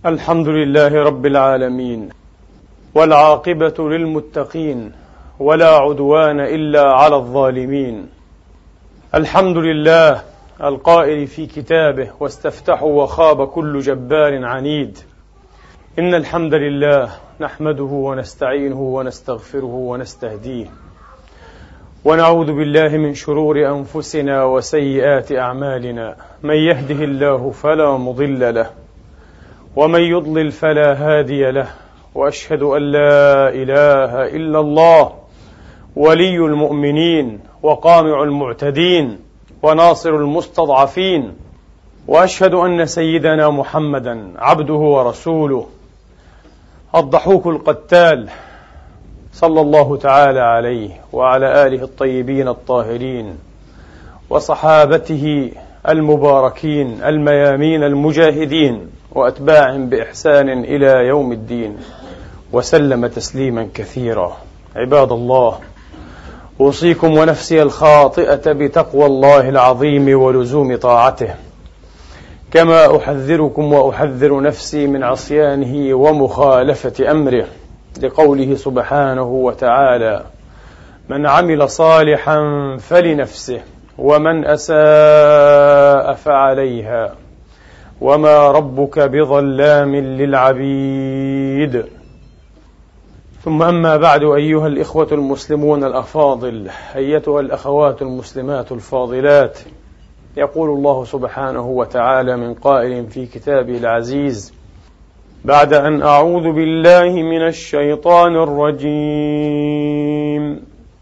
الحمد لله رب العالمين، والعاقبة للمتقين، ولا عدوان إلا على الظالمين. الحمد لله القائل في كتابه: واستفتحوا وخاب كل جبار عنيد. إن الحمد لله نحمده ونستعينه ونستغفره ونستهديه، ونعوذ بالله من شرور أنفسنا وسيئات أعمالنا. من يهده الله فلا مضل له، ومن يضلل فلا هادي له، وأشهد أن لا إله إلا الله ولي المؤمنين وقامع المعتدين وناصر المستضعفين، وأشهد أن سيدنا محمدا عبده ورسوله الضحوك القتال، صلى الله تعالى عليه وعلى آله الطيبين الطاهرين وصحابته المباركين الميامين المجاهدين وأتباعهم بإحسان إلى يوم الدين، وسلم تسليما كثيرا. عباد الله، أوصيكم ونفسي الخاطئة بتقوى الله العظيم ولزوم طاعته، كما أحذركم وأحذر نفسي من عصيانه ومخالفة أمره، لقوله سبحانه وتعالى: من عمل صالحا فلنفسه ومن أساء فعليها وما ربك بظلام للعبيد. ثم أما بعد، أيها الإخوة المسلمون الأفاضل، أيتها الأخوات المسلمات الفاضلات، يقول الله سبحانه وتعالى من قائل في كتابه العزيز: بعد أن أعوذ بالله من الشيطان الرجيم،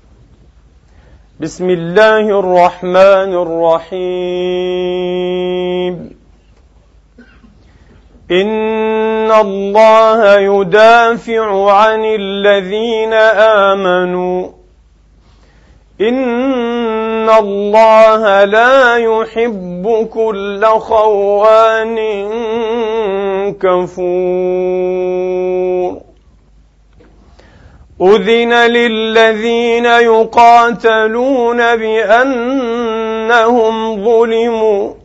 بسم الله الرحمن الرحيم: إن الله يدافع عن الذين آمنوا، إن الله لا يحب كل خوان كفور. أذن للذين يقاتلون بأنهم ظلموا،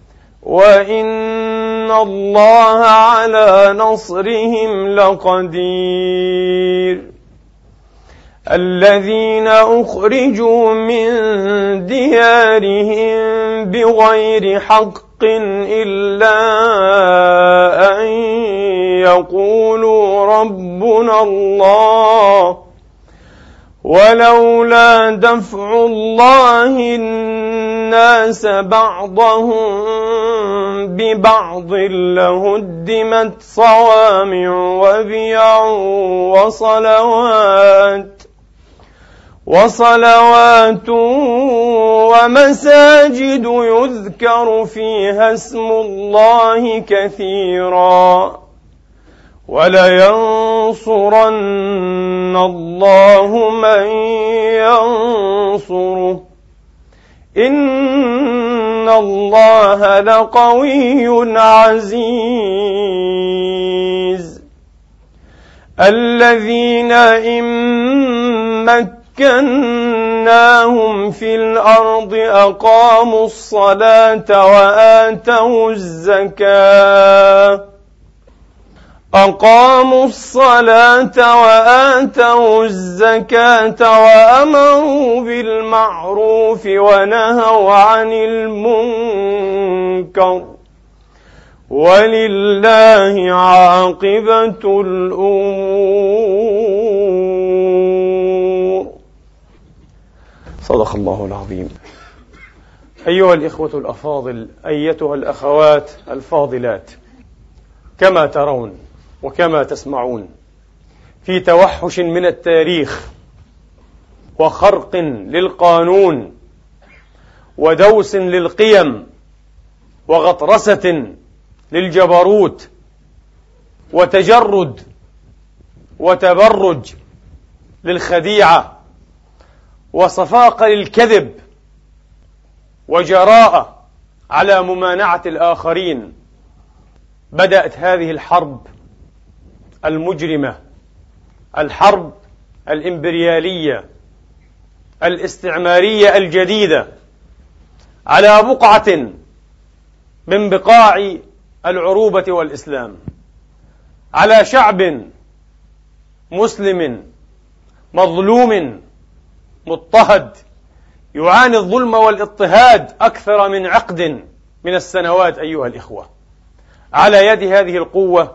وإن الله على نصرهم لقدير. الذين أخرجوا من ديارهم بغير حق إلا أن يقولوا ربنا الله، ولولا دفع الله الناس بعضهم ببعض لهدمت صوامع وبيع وصلوات ومساجد يذكر فيها اسم الله كثيرا، ولينصرن الله من ينصره، إن الله لقوي عزيز. الذين إن مكناهم في الأرض أقاموا الصلاة وآتوا الزكاة وأمروا بالمعروف ونهوا عن المنكر، ولله عاقبة الأمور. صدق الله العظيم. أيها الإخوة الأفاضل، أيتها الأخوات الفاضلات، كما ترون وكما تسمعون، في توحش من التاريخ وخرق للقانون ودوس للقيم وغطرسة للجبروت وتجرد وتبرج للخديعة وصفاقة للكذب وجراءة على ممانعة الآخرين، بدأت هذه الحرب المجرمة، الحرب الإمبريالية الاستعمارية الجديدة على بقعة من بقاع العروبة والإسلام. على شعب مسلم مظلوم مضطهد يعاني الظلم والاضطهاد أكثر من عقد من السنوات أيها الإخوة، على يد هذه القوة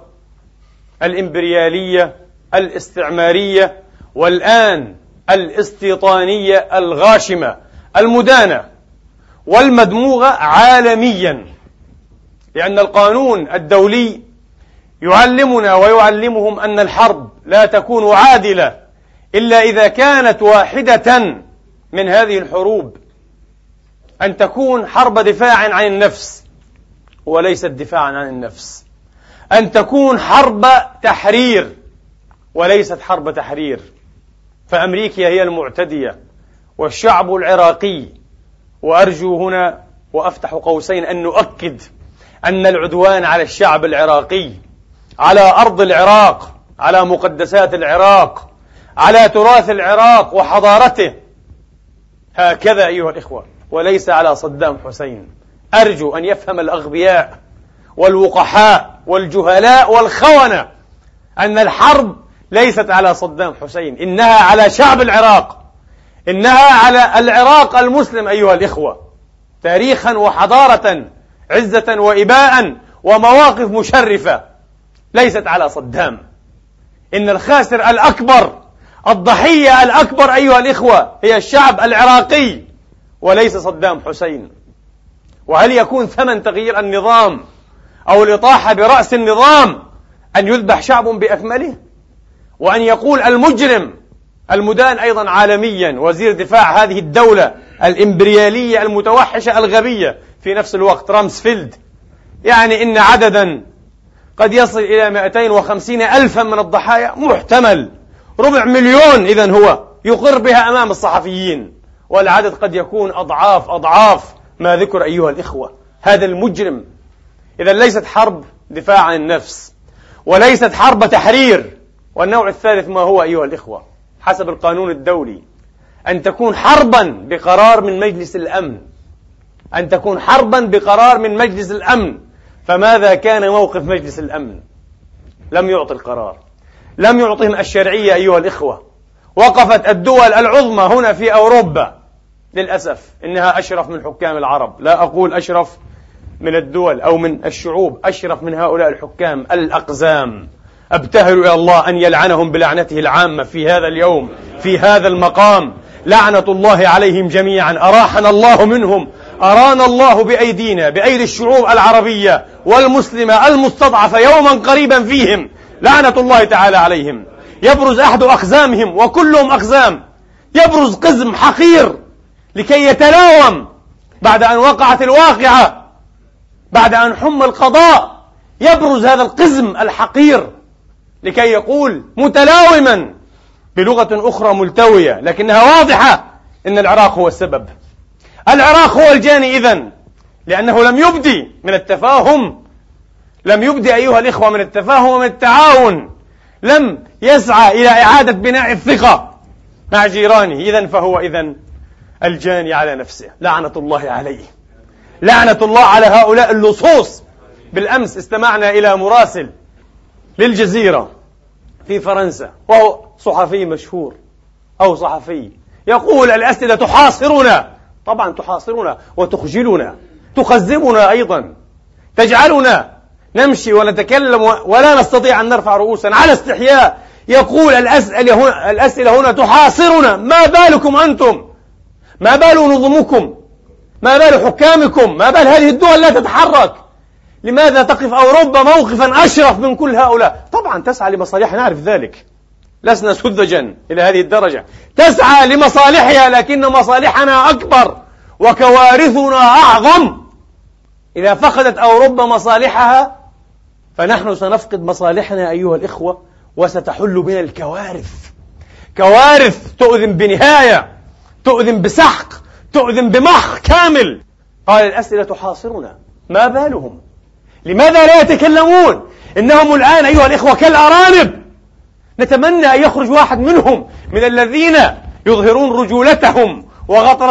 الإمبريالية الاستعمارية والآن الاستيطانية الغاشمة المدانة والمدموغة عالميا، لأن القانون الدولي يعلمنا ويعلمهم أن الحرب لا تكون عادلة إلا إذا كانت واحدة من هذه الحروب أن تكون حرب دفاع عن النفس وليست دفاعا عن النفس، أن تكون حرب تحرير وليست حرب تحرير. فأمريكا هي المعتدية والشعب العراقي، وأرجو هنا وأفتح قوسين أن نؤكد أن العدوان على الشعب العراقي، على أرض العراق، على مقدسات العراق، على تراث العراق وحضارته، هكذا أيها الإخوة، وليس على صدام حسين. أرجو أن يفهم الأغبياء والوقحاء والجهلاء والخونة أن الحرب ليست على صدام حسين، إنها على شعب العراق، إنها على العراق المسلم أيها الإخوة، تاريخا وحضارة، عزة وإباء ومواقف مشرفة، ليست على صدام. إن الخاسر الأكبر، الضحية الأكبر أيها الإخوة هي الشعب العراقي وليس صدام حسين. وهل يكون ثمن تغيير النظام أو الإطاحة برأس النظام أن يذبح شعب بأكمله، وأن يقول المجرم المدان أيضا عالميا وزير دفاع هذه الدولة الإمبريالية المتوحشة الغبية في نفس الوقت رامسفيلد، يعني إن عددا قد يصل إلى 250 ألفا من الضحايا محتمل، 250,000 إذن هو يقر بها أمام الصحفيين، والعدد قد يكون أضعاف ما ذكر أيها الإخوة. هذا المجرم. إذا ليست حرب دفاع عن النفس وليست حرب تحرير. والنوع الثالث ما هو أيها الإخوة حسب القانون الدولي؟ أن تكون حربا بقرار من مجلس الأمن، أن تكون حربا بقرار من مجلس الأمن. فماذا كان موقف مجلس الأمن؟ لم يعطي القرار، لم يعطهم الشرعية أيها الإخوة. وقفت الدول العظمى هنا في أوروبا، للأسف إنها أشرف من حكام العرب، لا أقول أشرف من الدول أو من الشعوب، أشرف من هؤلاء الحكام الأقزام. أبتهل إلى الله أن يلعنهم بلعنته العامة في هذا اليوم في هذا المقام، لعنة الله عليهم جميعا. أراحنا الله منهم، أرانا الله بأيدينا بأيدي الشعوب العربية والمسلمة المستضعفة يوما قريبا فيهم، لعنة الله تعالى عليهم. يبرز أحد أقزامهم وكلهم أقزام، يبرز قزم حقير لكي يتلاوم بعد أن وقعت الواقعة، بعد أن حم القضاء، يبرز هذا القزم الحقير لكي يقول متلاوما بلغة أخرى ملتوية لكنها واضحة إن العراق هو السبب، العراق هو الجاني إذن، لأنه لم يبدي من التفاهم، لم يبدي أيها الإخوة من التفاهم ومن التعاون، لم يسعى إلى إعادة بناء الثقة مع جيرانه، إذن فهو إذن الجاني على نفسه. لعنة الله عليه، لعنة الله على هؤلاء اللصوص. بالأمس استمعنا إلى مراسل للجزيرة في فرنسا، وهو صحفي مشهور أو صحفي، يقول الأسئلة تحاصرنا، طبعا تحاصرنا وتخجلنا، تخزبنا أيضا، تجعلنا نمشي ونتكلم ولا نستطيع أن نرفع رؤوسنا على استحياء. يقول الأسئلة هنا تحاصرنا، ما بالكم أنتم؟ ما بال نظمكم؟ ما بال حكامكم؟ ما بال هذه الدول لا تتحرك؟ لماذا تقف أوروبا موقفا أشرف من كل هؤلاء؟ طبعا تسعى لمصالحها، نعرف ذلك، لسنا سذجا إلى هذه الدرجة، تسعى لمصالحها، لكن مصالحنا أكبر وكوارثنا أعظم. إذا فقدت أوروبا مصالحها فنحن سنفقد مصالحنا أيها الإخوة، وستحل بنا الكوارث، كوارث تؤذن بنهاية، تؤذن بسحق، تؤذن بمحق كامل. قال الأسئلة تحاصرنا، ما بالهم؟ لماذا لا يتكلمون؟ إنهم الآن أيها الإخوة كالأرانب، نتمنى أن يخرج واحد منهم من الذين يظهرون رجولتهم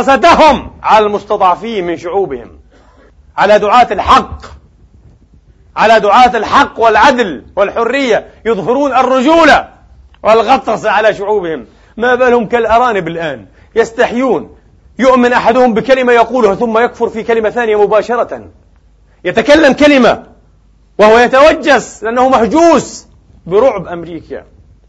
وغطرستهم على المستضعفين من شعوبهم، على دعاة الحق، على دعاة الحق والعدل والحرية يظهرون الرجولة والغطرسة على شعوبهم. ما بالهم كالأرانب الآن يستحيون، يؤمن أحدهم بكلمة يقولها ثم يكفر في كلمة ثانية مباشرة، يتكلم كلمة وهو يتوجس لأنه مهجوس برعب أمريكا،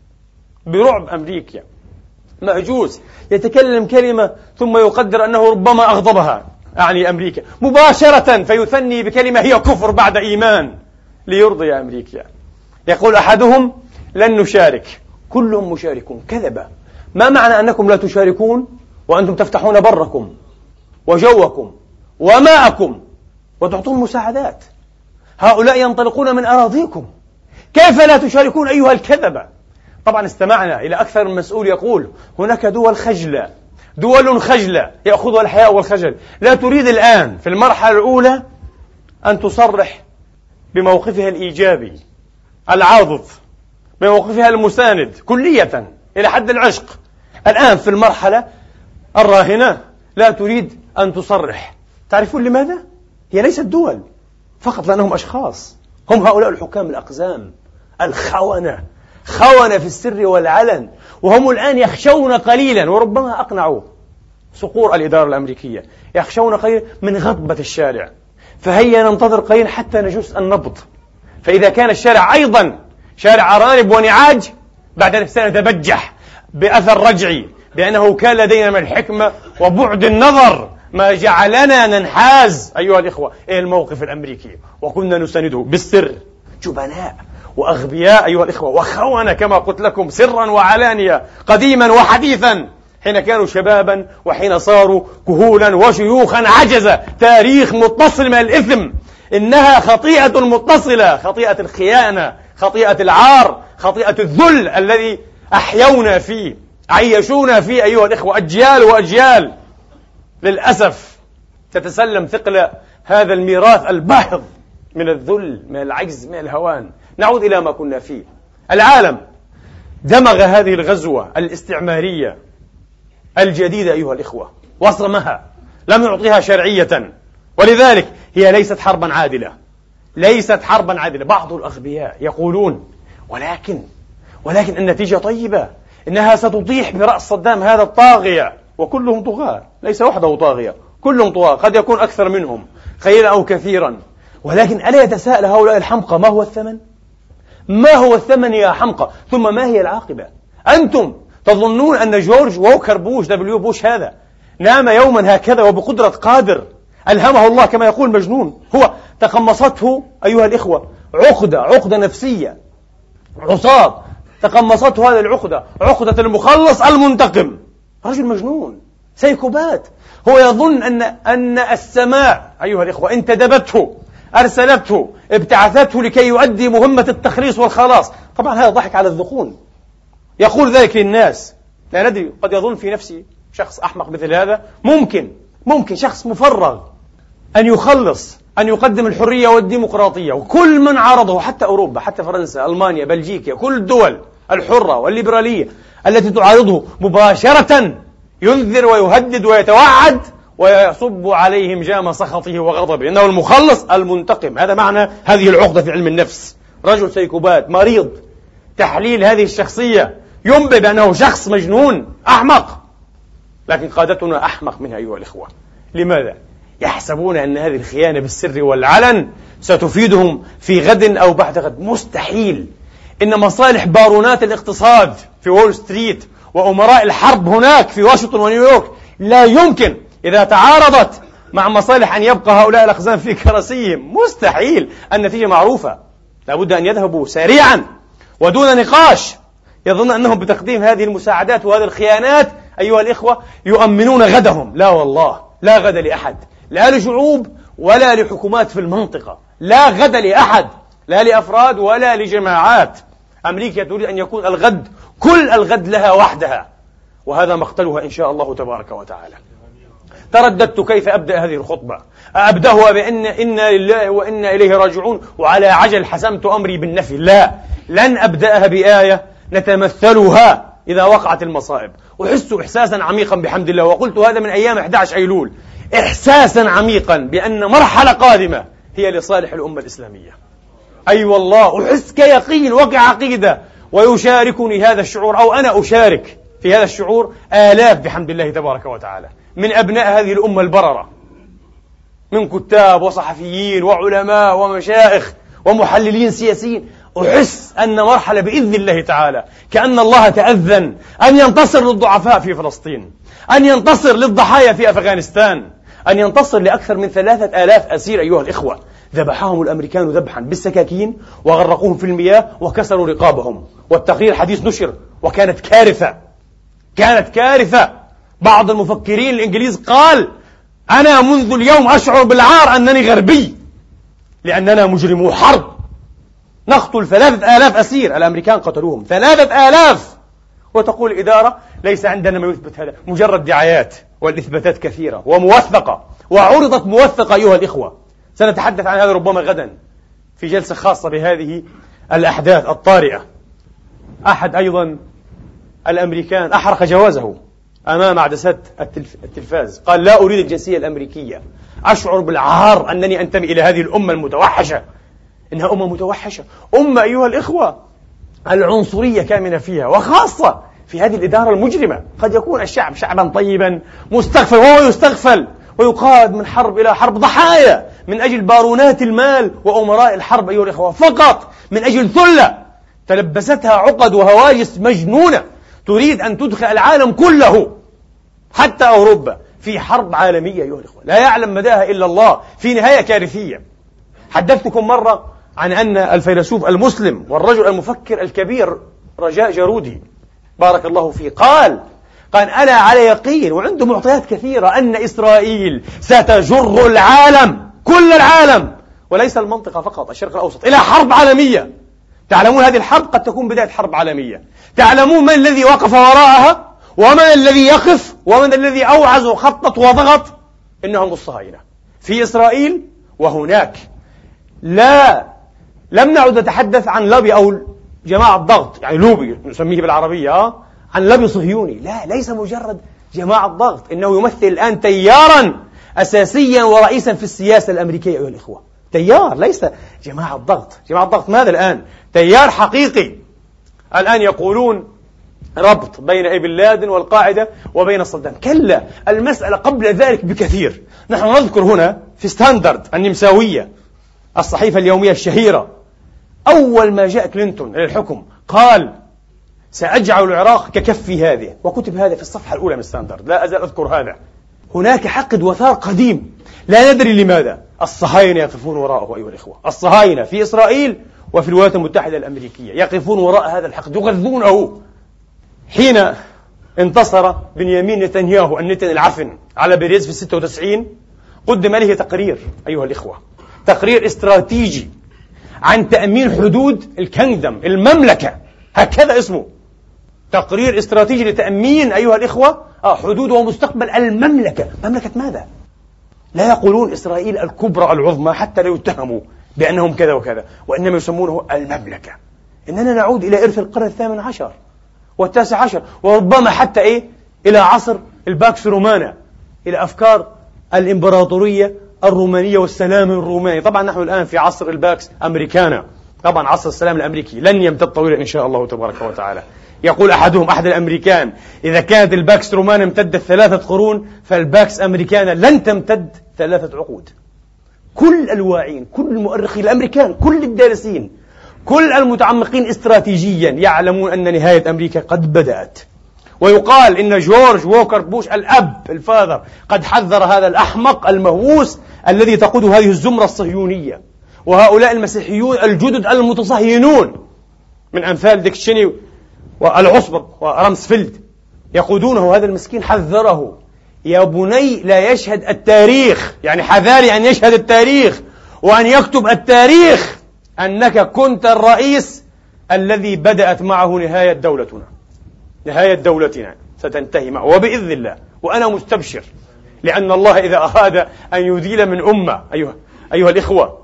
برعب أمريكا مهجوس، يتكلم كلمة ثم يقدر أنه ربما أغضبها، أعني أمريكا، مباشرة فيثني بكلمة هي كفر بعد إيمان ليرضي أمريكا. يقول أحدهم لن نشارك، كلهم مشاركون. كذبة. ما معنى أنكم لا تشاركون وأنتم تفتحون بركم وجوكم وماءكم وتعطون مساعدات؟ هؤلاء ينطلقون من أراضيكم، كيف لا تشاركون أيها الكذبة؟ طبعا استمعنا إلى أكثر من مسؤول يقول هناك دول خجلة، دول خجلة يأخذها الحياء والخجل، لا تريد الآن في المرحلة الأولى أن تصرح بموقفها الإيجابي العاضد، بموقفها المساند كلية إلى حد العشق. الآن في المرحلة الراهنة لا تريد أن تصرح. تعرفون لماذا؟ هي ليست دول فقط، لأنهم أشخاص، هم هؤلاء الحكام الأقزام الخونة، خونة في السر والعلن، وهم الآن يخشون قليلا، وربما أقنعوا صقور الإدارة الأمريكية، يخشون قليلا من غضبة الشارع. فهيا ننتظر قليلا حتى نجس النبض، فإذا كان الشارع أيضا شارع أرانب ونعاج، بعد سنتبجح بأثر رجعي بأنه كان لدينا من الحكمة وبعد النظر ما جعلنا ننحاز أيها الإخوة إلى الموقف الأمريكي، وكنا نسنده بالسر. جبناء وأغبياء أيها الإخوة، وخونة كما قلت لكم سرا وعلانية، قديما وحديثا، حين كانوا شبابا وحين صاروا كهولا وشيوخا عجزة. تاريخ متصل من الإثم، إنها خطيئة متصلة، خطيئة الخيانة، خطيئة العار، خطيئة الذل الذي أحيونا فيه، عيشونا فيه أيها الإخوة، أجيال وأجيال للأسف تتسلم ثقل هذا الميراث الباهظ من الذل، من العجز، من الهوان. نعود إلى ما كنا فيه. العالم دمغ هذه الغزوة الاستعمارية الجديدة أيها الإخوة وصمها، لم يعطيها شرعية، ولذلك هي ليست حربا عادلة، ليست حربا عادلة. بعض الأغبياء يقولون ولكن النتيجة طيبة، إنها ستطيح برأس صدام هذا الطاغية، وكلهم طغاة، ليس وحده طاغية، كلهم طغاة، قد يكون أكثر منهم قليلا أو كثيرا. ولكن ألا يتساءل هؤلاء الحمقى ما هو الثمن؟ ما هو الثمن يا حمقى؟ ثم ما هي العاقبة؟ أنتم تظنون أن جورج ووكر بوش دبليو بوش هذا نام يوما هكذا وبقدرة قادر ألهمه الله كما يقول مجنون؟ هو تقمصته أيها الإخوة عقدة نفسية، عصاب تقمصته هذه العقدة، عقدة المخلص المنتقم. رجل مجنون سيكوبات. هو يظن أن السماء أيها الإخوة انتدبته، أرسلته، ابتعثته لكي يؤدي مهمة التخليص والخلاص. طبعا هذا ضحك على الذقون، يقول ذلك للناس. لا ندري، قد يظن في نفسي شخص أحمق مثل هذا، ممكن شخص مفرغ أن يخلص، أن يقدم الحرية والديمقراطية، وكل من عارضه، حتى أوروبا، حتى فرنسا، ألمانيا، بلجيكا، كل الدول الحرة والليبرالية التي تعارضه مباشرة ينذر ويهدد ويتوعد ويصب عليهم جام سخطه وغضبه، إنه المخلص المنتقم. هذا معنى هذه العقدة في علم النفس. رجل سيكوبات مريض. تحليل هذه الشخصية ينبئ بأنه شخص مجنون أحمق، لكن قادتنا أحمق منها أيها الإخوة. لماذا؟ يحسبون أن هذه الخيانة بالسر والعلن ستفيدهم في غد أو بعد غد. مستحيل. إن مصالح بارونات الاقتصاد في وول ستريت وأمراء الحرب هناك في واشنطن ونيويورك لا يمكن إذا تعارضت مع مصالح أن يبقى هؤلاء الأقزام في كراسيهم. مستحيل. النتيجة معروفة، لابد أن يذهبوا سريعا ودون نقاش. يظن أنهم بتقديم هذه المساعدات وهذه الخيانات أيها الإخوة يؤمنون غدهم. لا والله، لا غد لأحد، لا لشعوب ولا لحكومات في المنطقة، لا غد لأحد، لا لأفراد ولا لجماعات. أمريكا تريد أن يكون الغد، كل الغد لها وحدها، وهذا مقتلها إن شاء الله تبارك وتعالى. ترددت كيف أبدأ هذه الخطبة. أبدأها بأن إنا لله وإنا إليه راجعون وعلى عجل حسمت أمري بالنفي. لا، لن أبدأها بآية نتمثلها إذا وقعت المصائب. أحس إحساسا عميقا بحمد الله، وقلت هذا من أيام 11 أيلول، إحساسا عميقا بأن مرحلة قادمة هي لصالح الأمة الإسلامية. أي والله أحس كيقين وكعقيدة، ويشاركني هذا الشعور أو أنا أشارك في هذا الشعور آلاف بحمد الله تبارك وتعالى من أبناء هذه الأمة البررة، من كتاب وصحفيين وعلماء ومشايخ ومحللين سياسيين. أحس أن مرحلة بإذن الله تعالى كأن الله تأذن أن ينتصر للضعفاء في فلسطين، أن ينتصر للضحايا في أفغانستان، أن ينتصر لأكثر من 3000 أسير أيها الإخوة ذبحهم الأمريكان ذبحا بالسكاكين وغرقوهم في المياه وكسروا رقابهم. والتقرير حديث نشر وكانت كارثة، كانت كارثة. بعض المفكرين الإنجليز قال: أنا منذ اليوم أشعر بالعار أنني غربي، لأننا مجرمو حرب نقتل 3000 أسير، الأمريكان قتلوهم 3000، وتقول الإدارة ليس عندنا ما يثبت هذا، مجرد دعايات، والإثباتات كثيرة وموثقة وعرضت موثقة أيها الإخوة. سنتحدث عن هذا ربما غدا في جلسة خاصة بهذه الأحداث الطارئة. أحد أيضا الأمريكان أحرق جوازه أمام عدسات التلفاز، قال: لا أريد الجنسية الأمريكية، أشعر بالعار أنني أنتمي إلى هذه الأمة المتوحشة. إنها أمة متوحشة، أمة أيها الإخوة العنصرية كامنة فيها، وخاصة في هذه الإدارة المجرمة. قد يكون الشعب شعبا طيبا مستغفل، وهو يستغفل ويقاد من حرب إلى حرب، ضحايا من أجل بارونات المال وأمراء الحرب أيها الإخوة، فقط من أجل ثلة تلبستها عقد وهواجس مجنونة تريد أن تدخل العالم كله حتى أوروبا في حرب عالمية أيها الإخوة لا يعلم مداها إلا الله، في نهاية كارثية. حدثتكم مرة عن أن الفيلسوف المسلم والرجل المفكر الكبير رجاء جارودي بارك الله فيه قال أنا على يقين وعنده معطيات كثيرة أن إسرائيل ستجر العالم، كل العالم وليس المنطقة فقط، الشرق الأوسط، إلى حرب عالمية. تعلمون هذه الحرب قد تكون بداية حرب عالمية. تعلمون من الذي وقف وراءها ومن الذي يقف ومن الذي أوعز وخطط وضغط؟ إنهم الصهاينة في إسرائيل وهناك. لم نعد نتحدث عن لوبي أو جماعة ضغط، يعني لوبي نسميه بالعربية، عن لوبي صهيوني، لا، ليس مجرد جماعة ضغط، إنه يمثل الآن تيارا أساسيا ورئيسا في السياسة الأمريكية أيها الإخوة. تيار، ليس جماعة ضغط. جماعة ضغط ماذا الآن؟ تيار حقيقي. الآن يقولون ربط بين ابن لادن والقاعدة وبين صدام. كلا، المسألة قبل ذلك بكثير. نحن نذكر هنا في ستاندرد النمساوية الصحيفة اليومية الشهيرة، أول ما جاء كلينتون إلى الحكم قال: سأجعل العراق ككفي هذه، وكتب هذا في الصفحة الأولى من ستاندرد، لا أزال أذكر هذا. هناك حقد وثار قديم لا ندري لماذا. الصهاينة يقفون وراءه أيها الإخوة، الصهاينة في إسرائيل وفي الولايات المتحدة الأمريكية يقفون وراء هذا الحقد، يغذونه. حين انتصر بنيامين نتنياهو النتن العفن على بيريز في 96 قدم له تقرير أيها الإخوة، تقرير استراتيجي عن تأمين حدود الكنغدم، المملكة، هكذا اسمه، تقرير استراتيجي لتأمين أيها الإخوة حدود ومستقبل المملكة. مملكة ماذا؟ لا يقولون إسرائيل الكبرى العظمى حتى لا يتهموا بأنهم كذا وكذا، وإنما يسمونه المملكة. إننا نعود إلى إرث القرن 18 و19 وربما حتى إلى عصر الباكس رومانا، إلى أفكار الإمبراطورية الرومانية والسلام الروماني. طبعا نحن الآن في عصر الباكس أمريكانا، طبعا عصر السلام الأمريكي لن يمتد طويلا إن شاء الله تبارك وتعالى. يقول أحد الأمريكان: إذا كانت الباكس رومانا امتدت 3 قرون فالباكس أمريكانا لن تمتد 3 عقود. كل الواعين، كل المؤرخين الأمريكان، كل الدارسين، كل المتعمقين استراتيجيا يعلمون أن نهاية أمريكا قد بدأت. ويقال إن جورج ووكر بوش الأب الفاذر قد حذر هذا الأحمق المهووس الذي تقود هذه الزمرة الصهيونية وهؤلاء المسيحيون الجدد المتصهينون من أمثال ديك تشيني والعصبر ورامسفيلد يقودونه. هذا المسكين حذره: يا بني لا يشهد التاريخ، يعني حذاري أن يشهد التاريخ وأن يكتب التاريخ أنك كنت الرئيس الذي بدأت معه نهاية دولتنا، نهاية دولتنا ستنتهي معه وبإذن الله. وأنا مستبشر، لأن الله إذا أراد أن يذيل من أمة أيها الإخوة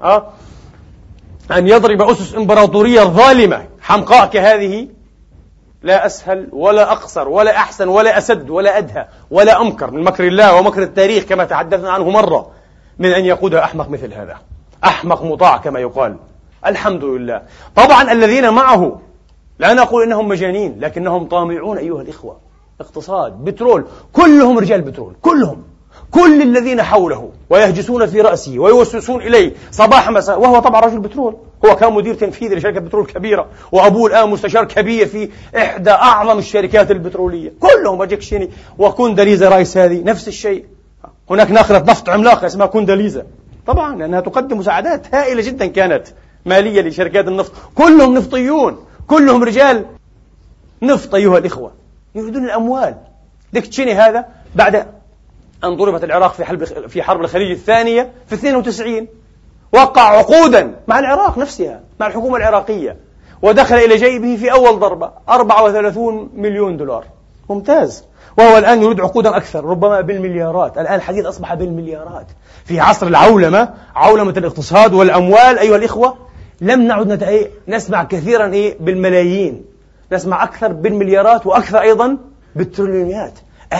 أن يضرب أسس إمبراطورية ظالمة حمقاء كهذه، لا أسهل ولا أقصر ولا أحسن ولا أسد ولا أدهى ولا أمكر من مكر الله ومكر التاريخ كما تحدثنا عنه مرة من أن يقودها أحمق مثل هذا، أحمق مطاع كما يقال. الحمد لله. طبعا الذين معه لا نقول إنهم مجانين، لكنهم طامعون أيها الإخوة. اقتصاد، بترول، كلهم رجال بترول، كلهم، كل الذين حوله ويهجسون في رأسه ويوسوسون إليه صباح مساء، وهو طبعا رجل بترول. هو كان مدير تنفيذي لشركة بترول كبيرة، وأبوه الآن مستشار كبير في إحدى أعظم الشركات البترولية. كلهم أجكشيني وكونداليزا رايس هذه نفس الشيء. هناك ناقلة نفط عملاقة اسمها كونداليزا، طبعا لأنها تقدم مساعدات هائلة جدا كانت مالية لشركات النفط. كلهم نفطيون، كلهم رجال نفط أيها الإخوة، يريدون الأموال. ديكتشيني هذا بعد أن ضربت العراق في حرب الخليج الثانية في 92 وقع عقودا مع العراق نفسها، مع الحكومة العراقية، ودخل إلى جيبه في أول ضربة 34 مليون دولار. ممتاز. وهو الآن يريد عقودا أكثر، ربما بالمليارات. الآن الحديث أصبح بالمليارات في عصر العولمة، عولمة الاقتصاد والأموال أيها الإخوة. لم نعد نسمع كثيرا بالملايين، نسمع أكثر بالمليارات، وأكثر أيضا بالتريليونات.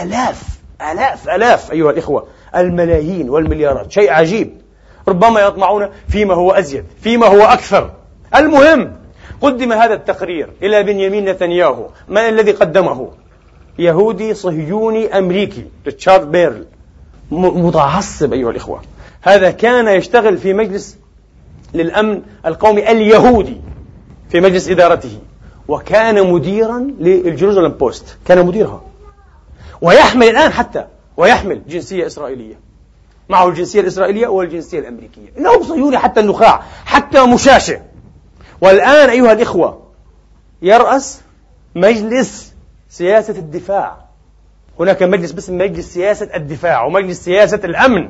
آلاف أيها الإخوة، الملايين والمليارات، شيء عجيب. ربما يطمعون فيما هو أزيد، فيما هو أكثر. المهم، قدم هذا التقرير إلى بنيامين نتنياهو. من الذي قدمه؟ يهودي صهيوني أمريكي، ريتشارد بيرل، متعصب أيها الإخوة. هذا كان يشتغل في مجلس للأمن القومي اليهودي في مجلس إدارته، وكان مديرا للجيروزالم بوست، كان مديرها، ويحمل الآن ويحمل جنسية إسرائيلية، معه الجنسية الإسرائيلية والجنسية الأمريكية. إنه صهيوني حتى النخاع، حتى مشاشع. والآن أيها الإخوة يرأس مجلس سياسة الدفاع. هناك مجلس باسم مجلس سياسة الدفاع ومجلس سياسة الأمن،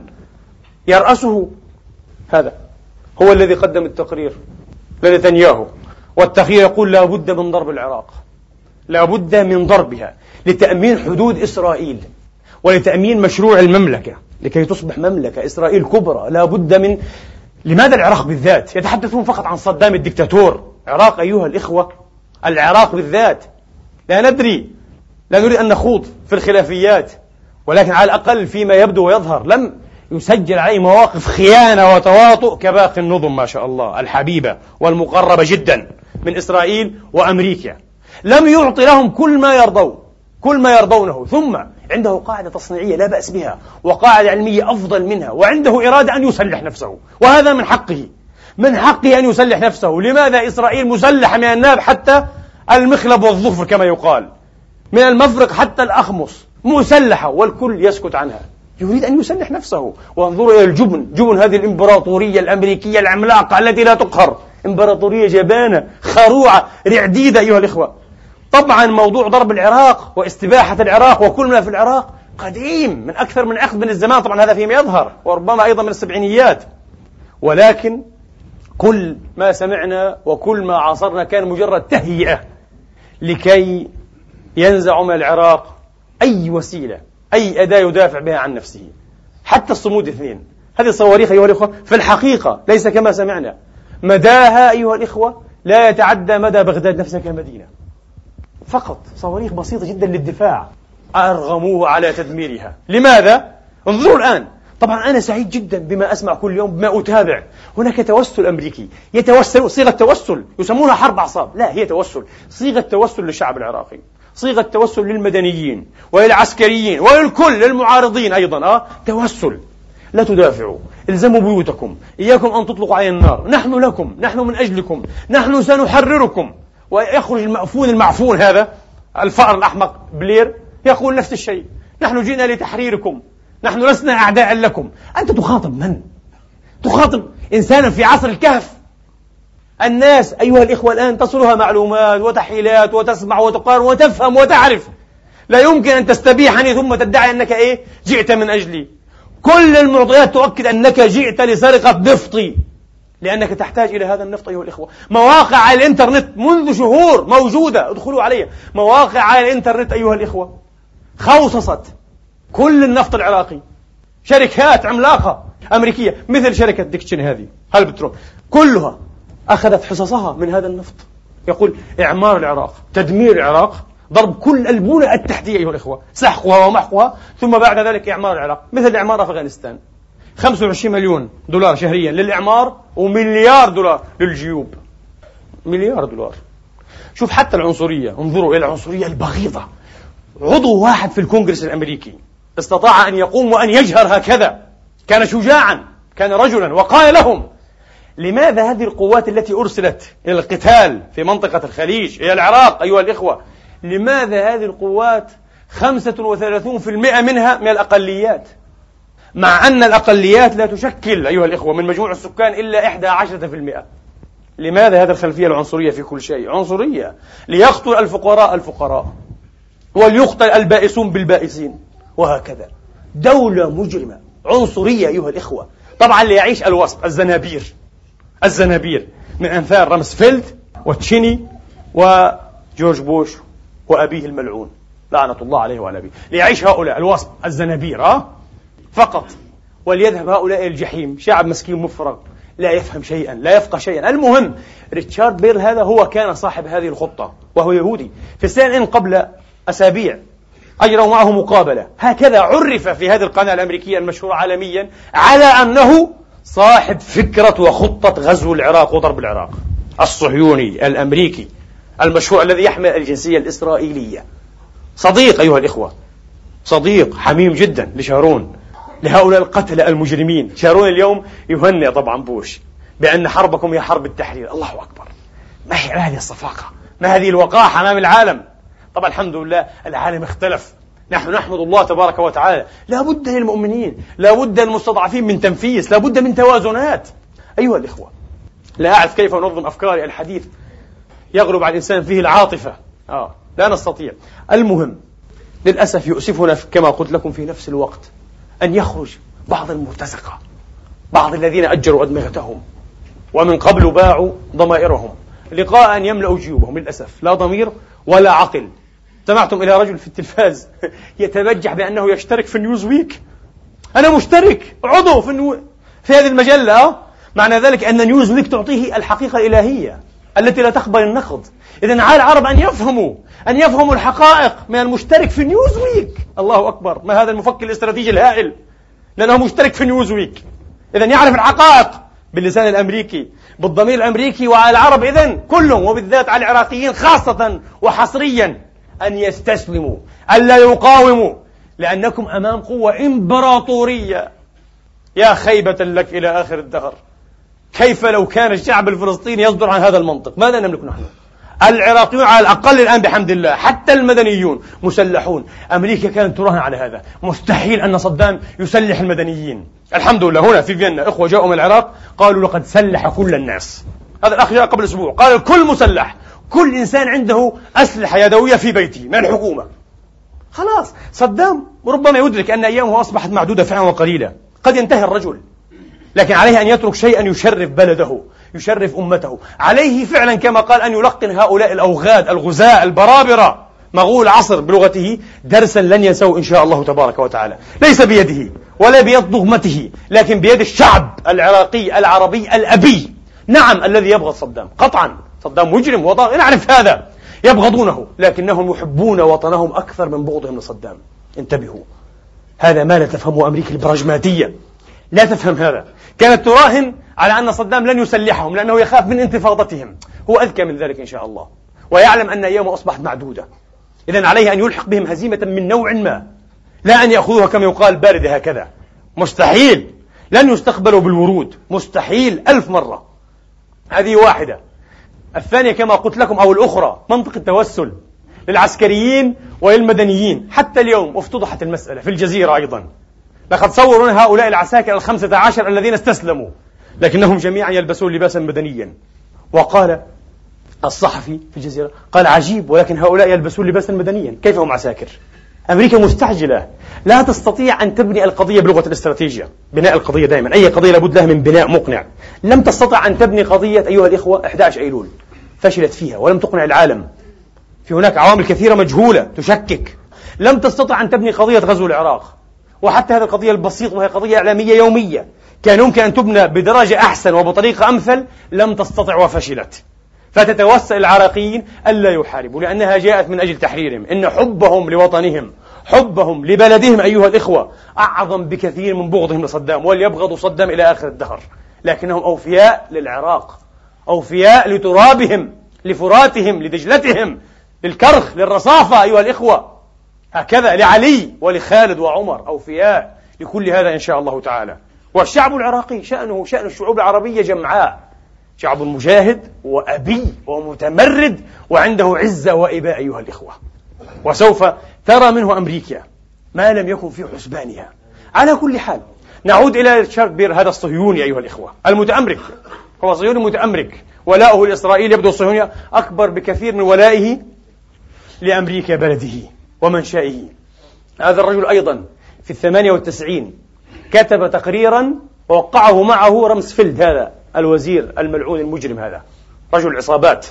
يرأسه هذا. هو الذي قدم التقرير لنتنياهو، والتقرير يقول لا بد من ضرب العراق، لا بد من ضربها لتأمين حدود إسرائيل ولتأمين مشروع المملكة لكي تصبح مملكة إسرائيل كبرى. لا بد من. لماذا العراق بالذات؟ يتحدثون فقط عن صدام الدكتاتور. عراق أيها الإخوة، العراق بالذات. لا ندري، لا نريد أن نخوض في الخلافيات، ولكن على الأقل فيما يبدو ويظهر لم يسجل عليه مواقف خيانة وتواطؤ كباقي النظم ما شاء الله الحبيبة والمقربة جدا من إسرائيل وأمريكا. لم يعطي لهم كل ما يرضونه، ثم عنده قاعدة تصنيعية لا بأس بها، وقاعدة علمية أفضل منها، وعنده إرادة أن يسلح نفسه، وهذا من حقه أن يسلح نفسه. لماذا إسرائيل مسلحة من الناب حتى المخلب والظفر كما يقال، من المفرق حتى الأخمص مسلحة، والكل يسكت عنها. يريد أن يسلح نفسه. وانظروا إلى جبن هذه الإمبراطورية الأمريكية العملاقة التي لا تقهر، إمبراطورية جبانة خروعة رعديدة أيها الإخوة. طبعا موضوع ضرب العراق واستباحة العراق وكل ما في العراق قديم، من أكثر من عقد من الزمان، طبعا هذا فيما يظهر، وربما أيضا من السبعينيات. ولكن كل ما سمعنا وكل ما عاصرنا كان مجرد تهيئة لكي ينزع من العراق أي وسيلة، أي أداة يدافع بها عن نفسه، حتى الصمود 2. هذه الصواريخ أيها الإخوة في الحقيقة ليس كما سمعنا، مداها أيها الإخوة لا يتعدى مدى بغداد نفسها كمدينة، فقط صواريخ بسيطة جدا للدفاع. أرغموه على تدميرها. لماذا؟ انظروا الآن. طبعا أنا سعيد جدا بما أسمع كل يوم، بما أتابع. هناك توسل أمريكي، يتوسل صيغة توسل يسمونها حرب أعصاب، لا، هي توسل، صيغة توسل للشعب العراقي، صيغة توسل للمدنيين وللعسكريين وللكل، للمعارضين أيضا. توسل. لا تدافعوا، الزموا بيوتكم، إياكم أن تطلقوا علينا النار، نحن لكم، نحن من أجلكم، نحن سنحرركم. ويخرج المعفون هذا الفأر الأحمق بلير يقول نفس الشيء، نحن جئنا لتحريركم، نحن لسنا أعداء لكم. أنت تخاطب من؟ تخاطب إنسانا في عصر الكهف. الناس أيها الإخوة الآن تصلها معلومات وتحليلات، وتسمع وتقارن وتفهم وتعرف. لا يمكن أن تستبيحني ثم تدعي أنك جئت من أجلي. كل المعطيات تؤكد أنك جئت لسرقة نفطي، لأنك تحتاج إلى هذا النفط أيها الإخوة. مواقع على الإنترنت منذ شهور موجودة، ادخلوا عليها. مواقع على الإنترنت أيها الإخوة خوصصت كل النفط العراقي. شركات عملاقة أمريكية مثل شركة ديكتشيني هذه البترول كلها أخذت حصصها من هذا النفط. يقول إعمار العراق، تدمير العراق، ضرب كل البنى التحتية أيها الإخوة، سحقها ومحقها، ثم بعد ذلك إعمار العراق، مثل إعمار أفغانستان. 25 مليون دولار شهريا للإعمار ومليار دولار للجيوب. مليار دولار. شوف حتى العنصرية، انظروا إلى العنصرية البغيضة. عضو واحد في الكونغرس الأمريكي استطاع أن يقوم وأن يجهر هكذا، كان شجاعا، كان رجلا، وقال لهم: لماذا هذه القوات التي أرسلت إلى القتال في منطقة الخليج إلى العراق أيها الإخوة، لماذا هذه القوات 35% منها من الأقليات، مع أن الأقليات لا تشكل أيها الإخوة من مجموع السكان إلا 11%؟ لماذا هذه الخلفية العنصرية في كل شيء؟ عنصرية ليقتل الفقراء وليقتل البائسون بالبائسين، وهكذا. دولة مجرمة عنصرية أيها الإخوة. طبعا ليعيش الوسط، الزنابير من أمثال رامسفيلد وتشيني وجورج بوش وأبيه الملعون لعنة الله عليه وعلى أبيه. ليعيش هؤلاء الوسط الزنابير فقط، وليذهب هؤلاء الجحيم. شعب مسكين مفرغ لا يفهم شيئا، لا يفقه شيئا. المهم ريتشارد بيل هذا هو كان صاحب هذه الخطة، وهو يهودي. في CNN قبل أسابيع أجروا معه مقابلة، هكذا عرف في هذه القناة الأمريكية المشهورة عالميا على أنه صاحب فكرة وخطة غزو العراق وضرب العراق، الصهيوني الأمريكي المشهور الذي يحمل الجنسية الإسرائيلية. صديق أيها الإخوة، صديق حميم جدا لشارون، لهؤلاء القتلة المجرمين. شارون اليوم يهنئ طبعا بوش بأن حربكم هي حرب التحرير. الله أكبر، ما هي هذه الصفاقة، ما هذه الوقاحة أمام العالم؟ طبعا الحمد لله العالم اختلف، نحن نحمد الله تبارك وتعالى. لا بد للمؤمنين، لا بد للمستضعفين من تنفيس، لا بد من توازنات أيها الإخوة. لا أعرف كيف أنظم أفكاري، الحديث يغلب على الإنسان فيه العاطفة، لا نستطيع. المهم للأسف يؤسفنا كما قلت لكم في نفس الوقت أن يخرج بعض المرتزقة، بعض الذين أجروا أدمغتهم ومن قبل باعوا ضمائرهم لقاء أن يملأوا جيوبهم. للأسف لا ضمير ولا عقل. سمعتم إلى رجل في التلفاز يتبجح بأنه يشترك في نيوزويك. أنا مشترك عضو في هذه المجلة. معنى ذلك أن نيوزويك تعطيه الحقيقة الإلهية التي لا تقبل النقد. إذن على العرب أن يفهموا الحقائق من المشترك في نيوزويك. الله أكبر، ما هذا المفكر الاستراتيجي الهائل، لأنه مشترك في نيوزويك. إذن يعرف الحقائق باللسان الأمريكي بالضمير الأمريكي. وعلى العرب إذن كلهم، وبالذات على العراقيين خاصة وحصريا، أن يستسلموا، ألا يقاوموا، لأنكم أمام قوة إمبراطورية. يا خيبة لك إلى آخر الدهر. كيف لو كان الشعب الفلسطيني يصدر عن هذا المنطق؟ ماذا نملك نحن؟ العراقيون على الأقل الآن بحمد الله حتى المدنيون مسلحون. أمريكا كانت تراهن على هذا، مستحيل أن صدام يسلح المدنيين. الحمد لله هنا في فيينا إخوة جاءوا من العراق قالوا لقد سلح كل الناس. هذا الأخ جاء قبل أسبوع قال الكل مسلح، كل إنسان عنده أسلحة يدوية في بيته من الحكومة. خلاص صدام ربما يدرك أن أيامه أصبحت معدودة فعلا وقليلة، قد ينتهي الرجل، لكن عليه أن يترك شيئا يشرف بلده، يشرف أمته. عليه فعلا كما قال أن يلقن هؤلاء الأوغاد الغزاة البرابرة مغول العصر بلغته درسا لن ينسوا إن شاء الله تبارك وتعالى. ليس بيده ولا بيد ضغمته، لكن بيد الشعب العراقي العربي الأبي. نعم الذي يبغض صدام قطعا، صدام مجرم وطاغي نعرف هذا، يبغضونه، لكنهم يحبون وطنهم أكثر من بغضهم لصدام. انتبهوا، هذا ما لا تفهمه أمريكا البراجماتية، لا تفهم هذا. كانت تراهن على أن صدام لن يسلحهم لأنه يخاف من انتفاضتهم. هو أذكى من ذلك إن شاء الله، ويعلم أن أيامه أصبحت معدودة. إذن عليه أن يلحق بهم هزيمة من نوع ما، لا أن يأخذوها كما يقال باردة هكذا. مستحيل، لن يستقبلوا بالورود، مستحيل 1000 مرة. هذه واحدة. الثانية كما قلت لكم أو الأخرى منطق التوسل للعسكريين وللمدنيين. حتى اليوم افتضحت المسألة في الجزيرة أيضا. لقد صوروا لنا هؤلاء العساكر 15 الذين استسلموا لكنهم جميعا يلبسون لباسا مدنيا. وقال الصحفي في الجزيرة قال عجيب، ولكن هؤلاء يلبسون لباسا مدنيا، كيف هم عساكر؟ أمريكا مستعجلة، لا تستطيع أن تبني القضية بلغة الاستراتيجية. بناء القضية دائما أي قضية لابد لها من بناء مقنع. لم تستطع أن تبني قضية أيها الإخوة 11 أيلول، فشلت فيها ولم تقنع العالم. في هناك عوامل كثيرة مجهولة تشكك. لم تستطع أن تبني قضية غزو العراق، وحتى هذه القضية البسيطة وهي قضية إعلامية يومية كان يمكن أن تبنى بدرجة أحسن وبطريقة أمثل، لم تستطع وفشلت. فتتوسل العراقيين ألا يحاربوا لأنها جاءت من أجل تحريرهم. إن حبهم لوطنهم، حبهم لبلدهم أيها الإخوة أعظم بكثير من بغضهم لصدام، وليبغضوا صدام إلى آخر الدهر، لكنهم أوفياء للعراق، أوفياء لترابهم، لفراتهم، لدجلتهم، للكرخ، للرصافة أيها الإخوة، هكذا لعلي ولخالد وعمر، أوفياء لكل هذا إن شاء الله تعالى. والشعب العراقي شأنه شأن الشعوب العربية جمعاء، شعب مجاهد وأبي ومتمرد وعنده عزة وإباء أيها الإخوة، وسوف ترى منه أمريكا ما لم يكن في حسبانها. على كل حال نعود إلى تشارك بير، هذا الصهيوني أيها الإخوة المتأمرك، هو صهيوني متأمرك، ولاؤه لإسرائيل يبدو الصهيونية أكبر بكثير من ولائه لأمريكا بلده ومنشئه. هذا الرجل أيضا في 98 كتب تقريرا ووقعه معه رمسفيلد، هذا الوزير الملعون المجرم، هذا رجل عصابات،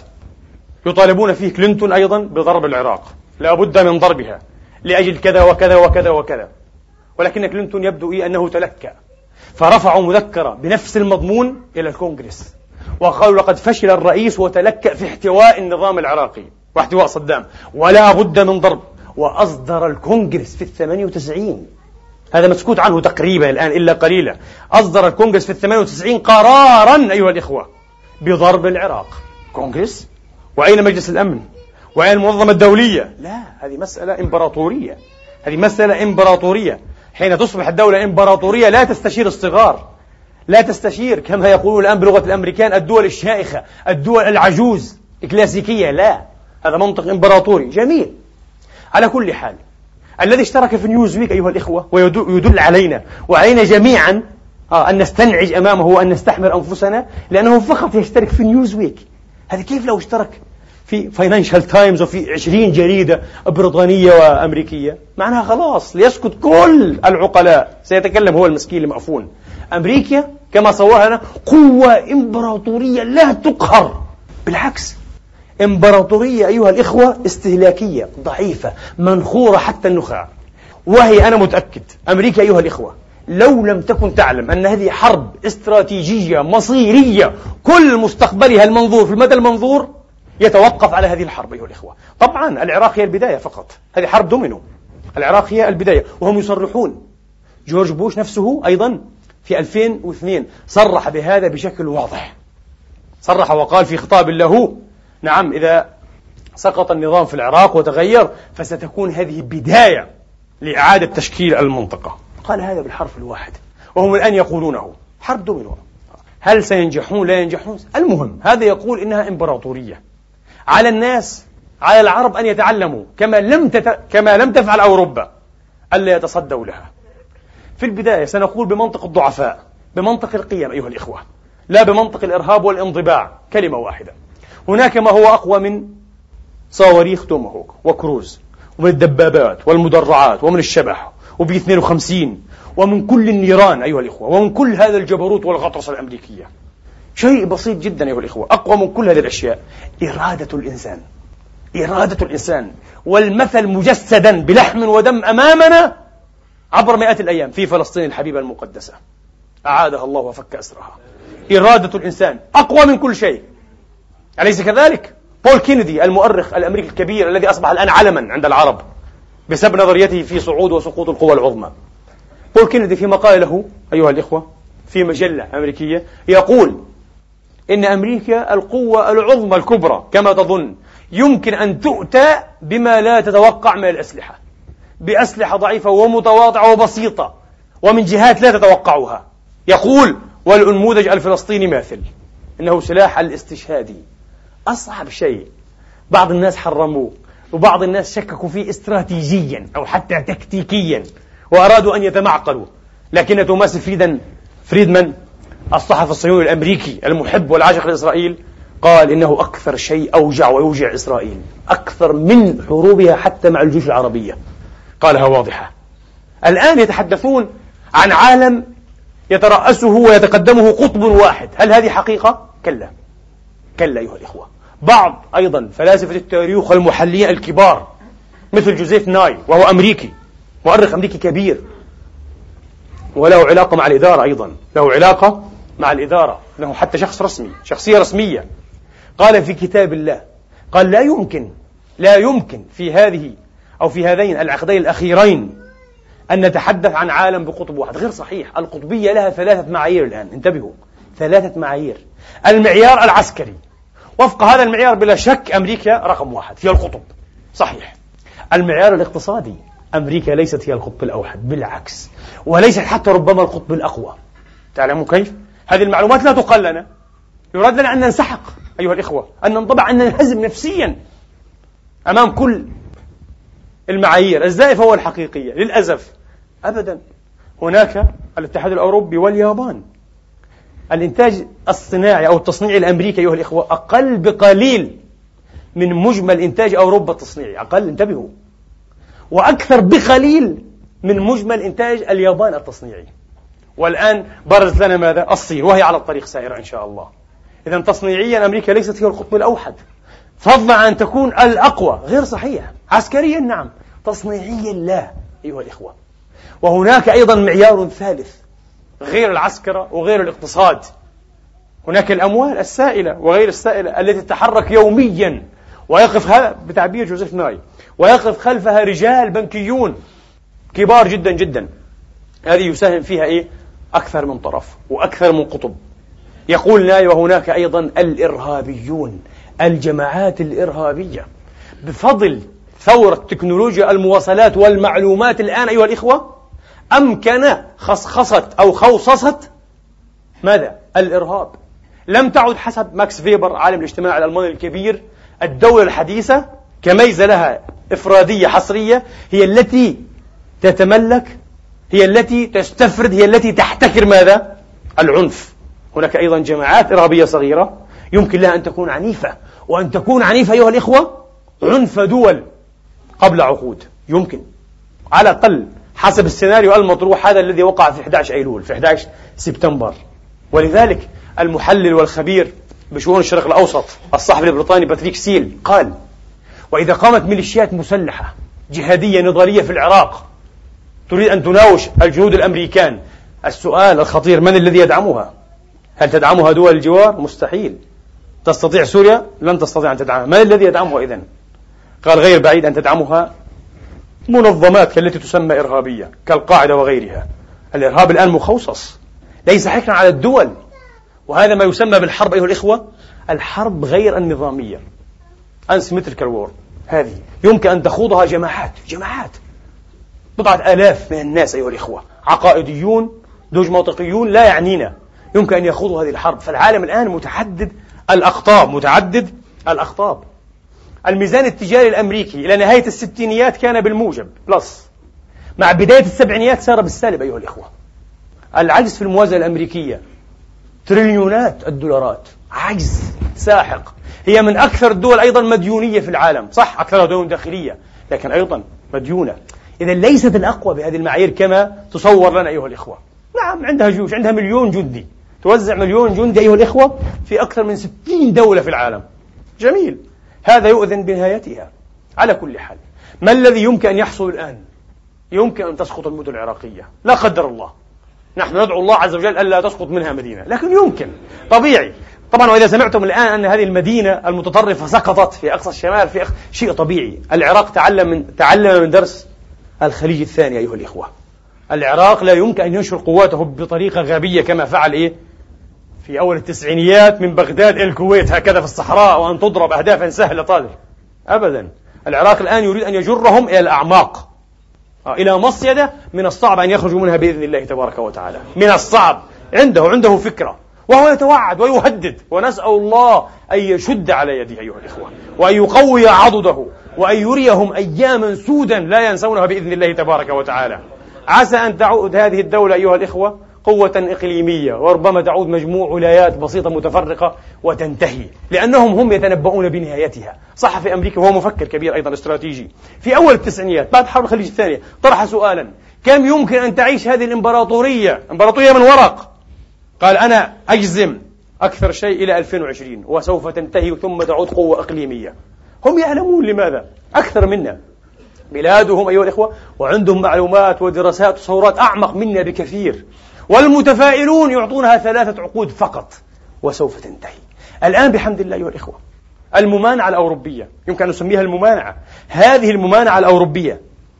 يطالبون فيه كلينتون أيضا بضرب العراق، لا بد من ضربها لأجل كذا وكذا وكذا وكذا. ولكن كلينتون يبدو أنه تلكأ، فرفعوا مذكرة بنفس المضمون إلى الكونغرس وقالوا لقد فشل الرئيس وتلكأ في احتواء النظام العراقي واحتواء صدام ولا بد من ضرب. وأصدر الكونغرس في 98، هذا مسكوت عنه تقريبا الآن إلا قليلا، أصدر الكونغرس في 98 قرارا أيها الإخوة بضرب العراق. كونغرس؟ وأين مجلس الأمن؟ وأين المنظمة الدولية؟ لا، هذه مسألة إمبراطورية، هذه مسألة إمبراطورية. حين تصبح الدولة إمبراطورية لا تستشير الصغار، لا تستشير كما يقولون الآن بلغة الأمريكان الدول الشائخة، الدول العجوز الكلاسيكية، لا، هذا منطق إمبراطوري جميل. على كل حال الذي اشترك في نيوزويك أيها الإخوة ويدل علينا وعلينا جميعا أن نستنعج أمامه وأن نستحمر أنفسنا، لأنه فقط يشترك في نيوزويك. هذا كيف لو اشترك في فاينانشال تايمز وفي 20 جريدة بريطانية وأمريكية؟ معناها خلاص ليسكت كل العقلاء، سيتكلم هو المسكين المعفون. أمريكا كما صورها لنا قوة إمبراطورية لا تقهر، بالعكس إمبراطورية أيها الإخوة استهلاكية ضعيفة منخورة حتى النخاع. وهي أنا متأكد أمريكا أيها الإخوة لو لم تكن تعلم أن هذه حرب استراتيجية مصيرية كل مستقبلها المنظور في المدى المنظور يتوقف على هذه الحرب أيها الإخوة. طبعا العراق هي البداية فقط، هذه حرب دومينو، العراق هي البداية، وهم يصرحون. جورج بوش نفسه أيضا في 2002 صرح بهذا بشكل واضح، صرح وقال في خطاب له: نعم، إذا سقط النظام في العراق وتغير فستكون هذه بداية لإعادة تشكيل المنطقة. قال هذا بالحرف الواحد، وهم الآن يقولونه حرب دومينو. هل سينجحون لا ينجحون؟ المهم هذا يقول إنها إمبراطورية. على الناس، على العرب أن يتعلموا كما لم تفعل أوروبا ألا يتصدوا لها. في البداية سنقول بمنطق الضعفاء، بمنطق القيم أيها الإخوة، لا بمنطق الإرهاب والانضباع. كلمة واحدة: هناك ما هو أقوى من صواريخ توماهوك وكروز، ومن الدبابات والمدرعات ومن الشبح وبي 52 ومن كل النيران أيها الإخوة، ومن كل هذا الجبروت والغطرسة الأمريكية. شيء بسيط جدا أيها الإخوة، أقوى من كل هذه الأشياء إرادة الإنسان، إرادة الإنسان. والمثل مجسدا بلحم ودم أمامنا عبر مئات الأيام في فلسطين الحبيبة المقدسة، أعادها الله وفك أسرها. إرادة الإنسان أقوى من كل شيء، أليس كذلك؟ بول كينيدي المؤرخ الأمريكي الكبير الذي أصبح الآن علما عند العرب بسبب نظريته في صعود وسقوط القوى العظمى، بول كينيدي في مقال له أيها الإخوة في مجلة أمريكية يقول إن أمريكا القوة العظمى الكبرى كما تظن يمكن أن تؤتى بما لا تتوقع من الأسلحة، بأسلحة ضعيفة ومتواضعة وبسيطة ومن جهات لا تتوقعها. يقول: والأنموذج الفلسطيني ماثل، إنه سلاح الاستشهادي، أصعب شيء. بعض الناس حرموه وبعض الناس شككوا فيه استراتيجيا أو حتى تكتيكيا وأرادوا أن يتمعقلوا، لكن توماس فريدمان الصحفي الصهيوني الأمريكي المحب والعاشق لإسرائيل قال إنه أكثر شيء أوجع ويوجع إسرائيل أكثر من حروبها حتى مع الجيوش العربية، قالها واضحة. الآن يتحدثون عن عالم يترأسه ويتقدمه قطب واحد، هل هذه حقيقة؟ كلا كلا أيها الإخوة. بعض أيضا فلاسفة التاريخ المحليين الكبار مثل جوزيف ناي، وهو أمريكي، مؤرخ أمريكي كبير وله علاقة مع الإدارة، أيضا له علاقة مع الإدارة، له حتى شخص رسمي، شخصية رسمية، قال في كتاب الله، قال لا يمكن في هذه أو في هذين العقدين الأخيرين أن نتحدث عن عالم بقطب واحد. غير صحيح. القطبية لها 3 معايير الآن، انتبهوا، 3 معايير. المعيار العسكري، وفق هذا المعيار بلا شك أمريكا رقم 1 هي القطب، صحيح. المعيار الاقتصادي، أمريكا ليست هي القطب الأوحد، بالعكس، وليست حتى ربما القطب الأقوى. تعلموا كيف؟ هذه المعلومات لا تقال لنا، يراد لنا أن ننسحق أيها الإخوة، أن ننطبع، أن ننهزم نفسيا أمام كل المعايير الزائفة والحقيقية. للأسف أبدا، هناك الاتحاد الأوروبي واليابان. الإنتاج الصناعي أو التصنيعي الأمريكي أيها الإخوة أقل بقليل من مجمل إنتاج أوروبا التصنيعي، أقل، انتبهوا، وأكثر بقليل من مجمل إنتاج اليابان التصنيعي. والآن برزت لنا ماذا؟ الصين، وهي على الطريق سائرة إن شاء الله. إذا تصنيعيا أمريكا ليست هي القطب الأوحد، فضلا عن تكون الأقوى. غير صحيح. عسكريا نعم، تصنيعيا لا أيها الإخوة. وهناك أيضا معيار ثالث غير العسكرة وغير الاقتصاد، هناك الأموال السائلة وغير السائلة التي تتحرك يوميا، ويقف هذا بتعبير جوزيف ناي، ويقف خلفها رجال بنكيون كبار جدا جدا. هذه يساهم فيها أكثر من طرف وأكثر من قطب. يقول ناي وهناك أيضا الإرهابيون، الجماعات الإرهابية. بفضل ثورة تكنولوجيا المواصلات والمعلومات الآن أيها الإخوة أمكن خصخصة أو خوصصة ماذا؟ الإرهاب. لم تعد حسب ماكس فيبر عالم الاجتماع الألماني الكبير الدولة الحديثة كميزة لها إفرادية حصرية هي التي تتملك، هي التي تستفرد، هي التي تحتكر ماذا؟ العنف. هناك أيضا جماعات إرهابية صغيرة يمكن لها أن تكون عنيفة، وأن تكون عنيفة أيها الإخوة عنف دول قبل عقود، يمكن على الأقل حسب السيناريو المطروح، هذا الذي وقع في 11 أيلول، في 11 سبتمبر. ولذلك المحلل والخبير بشؤون الشرق الأوسط الصحفي البريطاني باتريك سيل قال: وإذا قامت ميليشيات مسلحة جهادية نضالية في العراق تريد أن تناوش الجنود الأمريكان، السؤال الخطير: من الذي يدعمها؟ هل تدعمها دول الجوار؟ مستحيل. تستطيع سوريا؟ لن تستطيع أن تدعمها. من الذي يدعمها إذن؟ قال: غير بعيد أن تدعمها منظمات التي تسمى إرهابية كالقاعدة وغيرها. الإرهاب الآن مخصص، ليس حكرا على الدول، وهذا ما يسمى بالحرب أيها الإخوة، الحرب غير النظامية، unsymmetrical war. هذه يمكن أن تخوضها جماعات بضعة آلاف من الناس أيها الإخوة، عقائديون دوجماطيقيون لا يعنينا، يمكن أن يخوضوا هذه الحرب. فالعالم الآن متعدد الأقطاب. الميزان التجاري الأمريكي إلى نهاية الستينيات كان بالموجب بلس، مع بداية السبعينيات سار بالسالب أيها الإخوة. العجز في الموازنة الأمريكية تريليونات الدولارات، عجز ساحق. هي من أكثر الدول أيضا مديونية في العالم، صح أكثرها دول داخلية لكن أيضا مديونة. إذا ليست الأقوى بهذه المعايير كما تصور لنا أيها الإخوة. نعم عندها جيوش، عندها 1,000,000 جندي، توزع 1,000,000 جندي أيها الإخوة في أكثر من 60 دولة في العالم. جميل، هذا يؤذن بنهايتها. على كل حال، ما الذي يمكن أن يحصل الآن؟ يمكن أن تسقط المدن العراقية، لا قدر الله. نحن ندعو الله عز وجل ألا تسقط منها مدينة، لكن يمكن، طبيعي. طبعا وإذا سمعتم الآن أن هذه المدينة المتطرفة سقطت في أقصى الشمال شيء طبيعي. العراق تعلم من درس الخليج الثاني أيها الإخوة. العراق لا يمكن أن ينشر قواته بطريقة غبية كما فعل في أول التسعينيات من بغداد إلى الكويت هكذا في الصحراء، وأن تضرب أهدافا سهلة طالب. أبدا، العراق الآن يريد أن يجرهم إلى الأعماق، إلى مصيدة من الصعب أن يخرجوا منها بإذن الله تبارك وتعالى. من الصعب، عنده فكرة، وهو يتوعد ويهدد، ونسأل الله أن يشد على يده أيها الإخوة، وأن يقوي عضده، وأن يريهم أياما سودا لا ينسونها بإذن الله تبارك وتعالى. عسى أن تعود هذه الدولة أيها الإخوة قوة إقليمية، وربما تعود مجموع ولايات بسيطة متفرقة وتنتهي، لأنهم هم يتنبؤون بنهايتها. صحفي أمريكي وهو مفكر كبير أيضا استراتيجي في أول التسعينيات بعد حرب الخليج الثانية طرح سؤالا: كم يمكن أن تعيش هذه الإمبراطورية من ورق؟ قال: أنا أجزم أكثر شيء إلى 2020 وسوف تنتهي ثم تعود قوة إقليمية. هم يعلمون لماذا أكثر منا، بلادهم أيها الإخوة، وعندهم معلومات ودراسات وتصورات أعمق منا بكثير. والمتفائلون يعطونها 3 عقود فقط وسوف تنتهي. الآن بحمد الله أيها الإخوة الممانعة الأوروبية، يمكن أن نسميها الممانعة. هذه الممانعة الأوروبية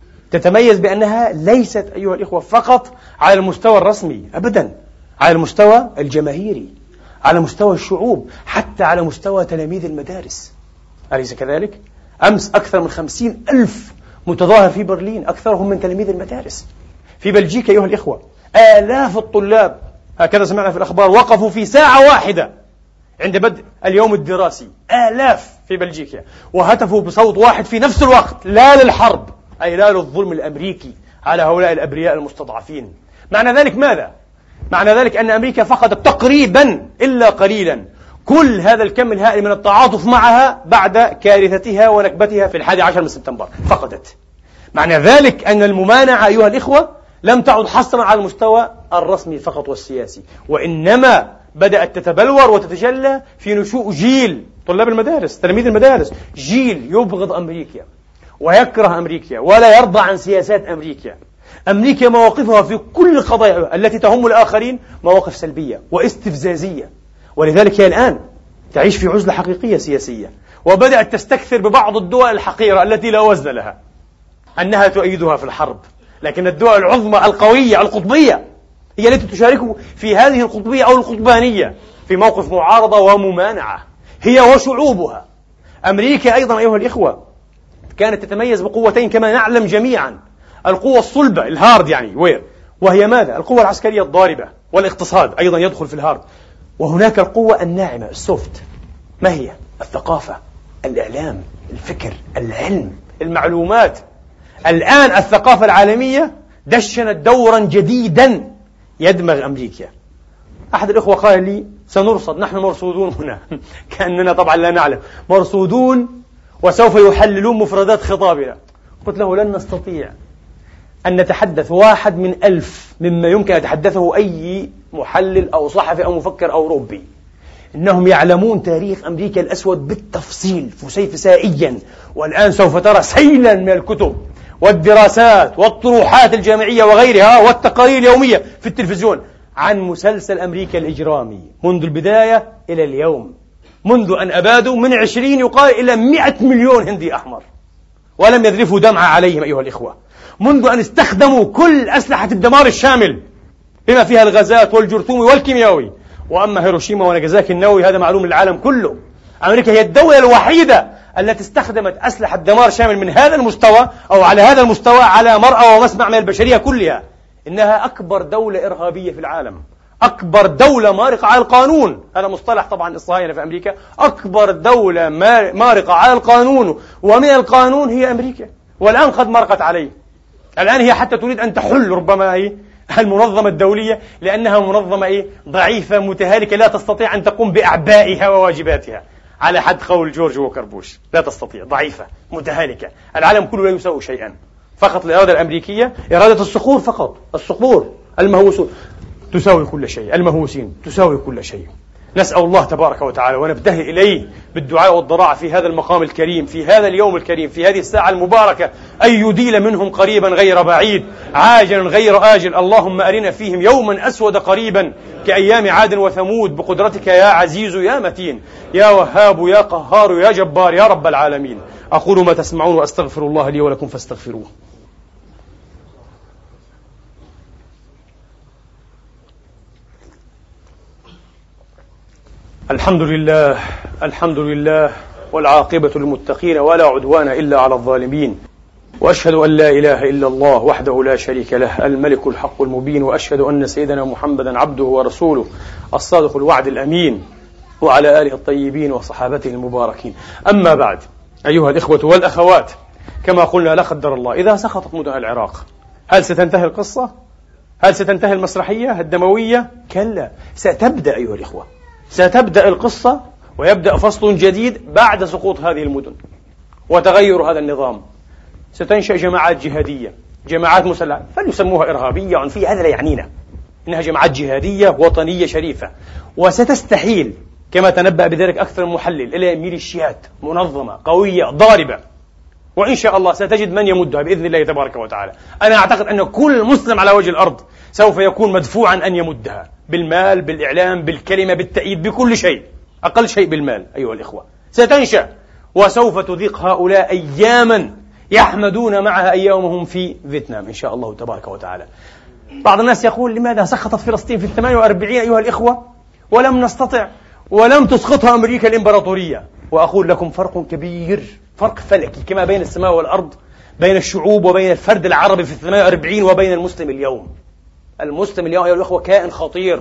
تتميز بأنها ليست أيها الإخوة فقط على المستوى الرسمي، أبدا، على المستوى الجماهيري، على مستوى الشعوب، حتى على مستوى تلاميذ المدارس. أليس كذلك؟ أمس أكثر من 50,000 متظاهر في برلين، أكثرهم من تلاميذ المدارس. في بلجيكا أيها الإخوة آلاف الطلاب، هكذا سمعنا في الأخبار، وقفوا في ساعة واحدة عند بدء اليوم الدراسي، آلاف في بلجيكا، وهتفوا بصوت واحد في نفس الوقت: لا للحرب، أي لا للظلم الأمريكي على هؤلاء الأبرياء المستضعفين. معنى ذلك ماذا؟ معنى ذلك أن أمريكا فقدت تقريبا إلا قليلا كل هذا الكم الهائل من التعاطف معها بعد كارثتها ونكبتها في 11 من سبتمبر، فقدت. معنى ذلك أن الممانعة أيها الإخوة لم تعد حصرا على المستوى الرسمي فقط والسياسي، وإنما بدأت تتبلور وتتجلى في نشوء جيل طلاب المدارس، تلاميذ المدارس، جيل يبغض أمريكا ويكره أمريكا ولا يرضى عن سياسات أمريكا. أمريكا مواقفها في كل القضايا التي تهم الآخرين مواقف سلبية واستفزازية، ولذلك هي الآن تعيش في عزلة حقيقية سياسية، وبدأت تستكثر ببعض الدول الحقيرة التي لا وزن لها أنها تؤيدها في الحرب، لكن الدول العظمى القوية القطبية هي التي تشارك في هذه القطبية أو القطبانية في موقف معارضة وممانعة، هي وشعوبها. أمريكا أيضا أيها الإخوة كانت تتميز بقوتين كما نعلم جميعا: القوة الصلبة الهارد، يعني وهي ماذا؟ القوة العسكرية الضاربة، والاقتصاد أيضا يدخل في الهارد. وهناك القوة الناعمة السوفت، ما هي؟ الثقافة، الإعلام، الفكر، العلم، المعلومات. الآن الثقافة العالمية دشنت دورا جديدا يدمغ أمريكا. أحد الإخوة قال لي: سنرصد، نحن مرصودون هنا. كأننا طبعا لا نعلم، مرصودون وسوف يحللون مفردات خطابنا. قلت له: لن نستطيع أن نتحدث 1 من 1000 مما يمكن أن يتحدثه أي محلل أو صحفي أو مفكر أوروبي. إنهم يعلمون تاريخ أمريكا الأسود بالتفصيل فسيفسائيا، والآن سوف ترى سيلا من الكتب والدراسات والطروحات الجامعية وغيرها والتقارير اليومية في التلفزيون عن مسلسل أمريكا الإجرامي منذ البداية إلى اليوم، منذ أن أبادوا من 20 يقال إلى 100 مليون هندي أحمر ولم يذرفوا دمعة عليهم أيها الإخوة، منذ أن استخدموا كل أسلحة الدمار الشامل بما فيها الغازات والجرثوم والكيميائي. وأما هيروشيما وناجازاكي النووي هذا معلوم للعالم كله. أمريكا هي الدولة الوحيدة التي استخدمت أسلحة دمار شامل من هذا المستوى أو على هذا المستوى على مرأى ومسمع من البشرية كلها. إنها أكبر دولة إرهابية في العالم، أكبر دولة مارقة على القانون، هذا مصطلح طبعا الصهاينة في أمريكا، أكبر دولة مارقة على القانون ومن القانون هي أمريكا، والآن قد مرقت عليه. الآن هي حتى تريد أن تحل ربما هي المنظمة الدولية، لأنها منظمة ضعيفة متهالكة لا تستطيع أن تقوم بأعبائها وواجباتها، على حد قول جورج ووكر بوش، لا تستطيع، ضعيفة متهالكة. العالم كله لا يساوي شيئا، فقط الإرادة الأمريكية إرادة الصقور فقط، الصقور المهووسون تساوي كل شيء، المهووسين تساوي كل شيء. نسأل الله تبارك وتعالى ونبتهل إليه بالدعاء والضراعة في هذا المقام الكريم، في هذا اليوم الكريم، في هذه الساعة المباركة، أن يديل منهم قريبا غير بعيد، عاجلا غير آجل. اللهم أرنا فيهم يوما أسود قريبا كأيام عاد وثمود، بقدرتك يا عزيز يا متين يا وهاب يا قهار يا جبار يا رب العالمين. أقول ما تسمعون وأستغفر الله لي ولكم فاستغفروه. الحمد لله، الحمد لله، والعاقبة للمتقين ولا عدوان إلا على الظالمين، وأشهد أن لا إله إلا الله وحده لا شريك له الملك الحق المبين، وأشهد أن سيدنا محمدا عبده ورسوله الصادق الوعد الأمين، وعلى آله الطيبين وصحابته المباركين. أما بعد، أيها الإخوة والأخوات، كما قلنا لا قدر الله إذا سقطت مدن العراق هل ستنتهي القصة؟ هل ستنتهي المسرحية الدموية؟ كلا، ستبدأ أيها الإخوة، ستبدأ القصة ويبدأ فصل جديد بعد سقوط هذه المدن وتغير هذا النظام. ستنشأ جماعات جهادية، جماعات مسلحة، فليسموها إرهابية عنفية، هذا لا يعنينا، إنها جماعات جهادية وطنية شريفة، وستستحيل كما تنبأ بذلك أكثر من محلل إلى ميليشيات منظمة قوية ضاربة، وإن شاء الله ستجد من يمدها بإذن الله تبارك وتعالى. أنا أعتقد أن كل مسلم على وجه الأرض سوف يكون مدفوعا أن يمدها بالمال، بالإعلام، بالكلمة، بالتأييد، بكل شيء، أقل شيء بالمال أيها الإخوة، ستنشأ، وسوف تذيق هؤلاء أياما يحمدون معها أيامهم في فيتنام إن شاء الله تبارك وتعالى. بعض الناس يقول لماذا سقطت فلسطين في 48 أيها الإخوة ولم نستطع ولم تسقطها أمريكا الإمبراطورية؟ وأقول لكم فرق كبير، فرق فلكي كما بين السماء والأرض، بين الشعوب وبين الفرد العربي في 48 وبين المسلم اليوم. المسلم اليوم أيها الأخوة كائن خطير،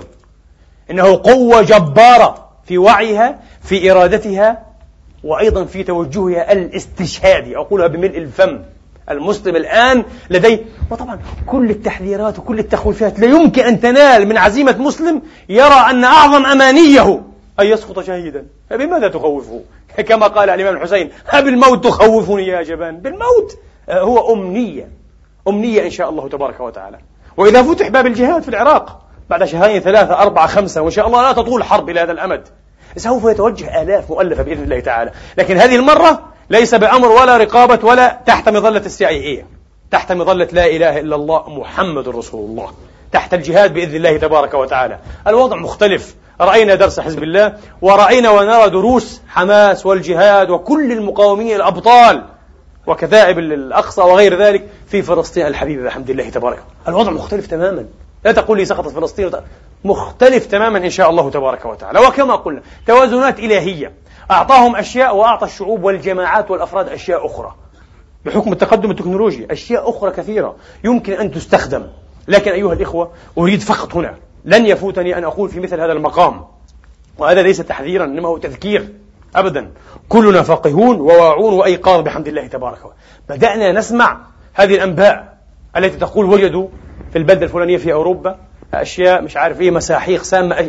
إنه قوة جبارة في وعيها، في إرادتها، وأيضا في توجهها الاستشهادي، أقولها بملء الفم. المسلم الآن لديه، وطبعا كل التحذيرات وكل التخويفات لا يمكن أن تنال من عزيمة مسلم يرى أن أعظم أمانيه أن يسقط شهيدا. فبماذا تخوفه؟ كما قال الإمام الحسين: بالموت تخوفني يا جبان. بالموت هو أمنية إن شاء الله تبارك وتعالى. وإذا فتح باب الجهاد في العراق بعد شهرين 3 4 5 وإن شاء الله لا تطول الحرب إلى هذا الأمد، سوف يتوجه آلاف مؤلفة بإذن الله تعالى. لكن هذه المرة ليس بأمر ولا رقابة ولا تحت مظلة CIA، تحت مظلة لا إله إلا الله محمد رسول الله، تحت الجهاد بإذن الله تبارك وتعالى. الوضع مختلف. رأينا درس حزب الله، ورأينا ونرى دروس حماس والجهاد وكل المقاومين الأبطال وكتائب الأقصى وغير ذلك في فلسطين الحبيبة بحمد الله تبارك. الوضع مختلف تماما. لا تقول لي سقطت فلسطين، مختلف تماما إن شاء الله تبارك وتعالى. وكما قلنا توازنات إلهية، أعطاهم أشياء وأعطى الشعوب والجماعات والأفراد أشياء أخرى بحكم التقدم التكنولوجي، أشياء أخرى كثيرة يمكن أن تستخدم. لكن أيها الإخوة أريد فقط هنا، لن يفوتني أن أقول في مثل هذا المقام، وهذا ليس تحذيرا إنما هو تذكير أبدا، كلنا فقهون وواعون وأيقاظ بحمد الله تبارك وتعالى. بدأنا نسمع هذه الأنباء التي تقول وجدوا في البلدة الفلانية في أوروبا أشياء مش عارف إيه، مساحيق سامة.